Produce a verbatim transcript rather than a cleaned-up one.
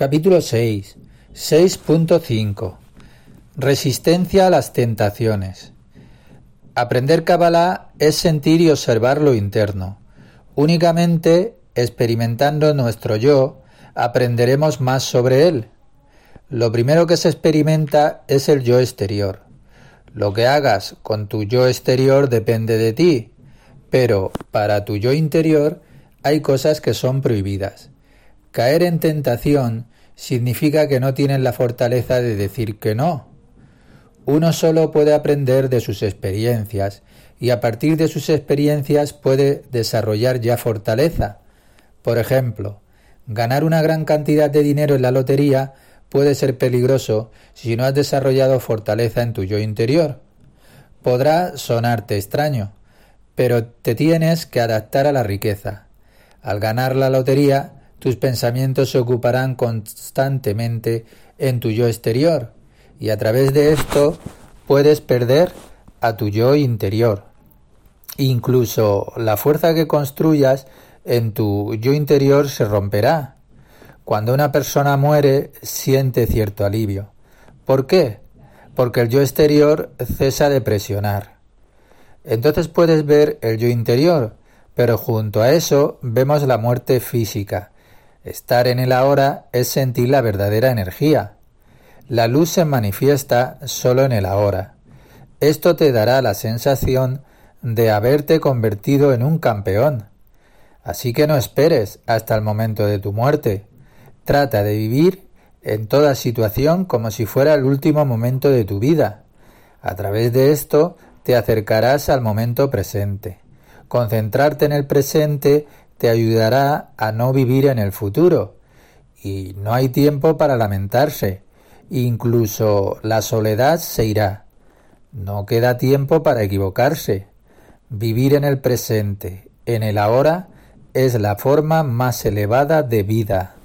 Capítulo seis. seis punto cinco. Resistencia a las tentaciones. Aprender Kabbalah es sentir y observar lo interno. Únicamente experimentando nuestro yo, aprenderemos más sobre él. Lo primero que se experimenta es el yo exterior. Lo que hagas con tu yo exterior depende de ti, pero para tu yo interior hay cosas que son prohibidas. Caer en tentación significa que no tienes la fortaleza de decir que no. Uno solo puede aprender de sus experiencias y a partir de sus experiencias puede desarrollar ya fortaleza. Por ejemplo, ganar una gran cantidad de dinero en la lotería puede ser peligroso si no has desarrollado fortaleza en tu yo interior. Podrá sonarte extraño, pero te tienes que adaptar a la riqueza. Al ganar la lotería, tus pensamientos se ocuparán constantemente en tu yo exterior y a través de esto puedes perder a tu yo interior. Incluso la fuerza que construyas en tu yo interior se romperá. Cuando una persona muere, siente cierto alivio. ¿Por qué? Porque el yo exterior cesa de presionar. Entonces puedes ver el yo interior, pero junto a eso vemos la muerte física. Estar en el ahora es sentir la verdadera energía. La luz se manifiesta solo en el ahora. Esto te dará la sensación de haberte convertido en un campeón. Así que no esperes hasta el momento de tu muerte. Trata de vivir en toda situación como si fuera el último momento de tu vida. A través de esto te acercarás al momento presente. Concentrarte en el presente te ayudará a no vivir en el futuro. Y no hay tiempo para lamentarse. Incluso la soledad se irá. No queda tiempo para equivocarse. Vivir en el presente, en el ahora, es la forma más elevada de vida.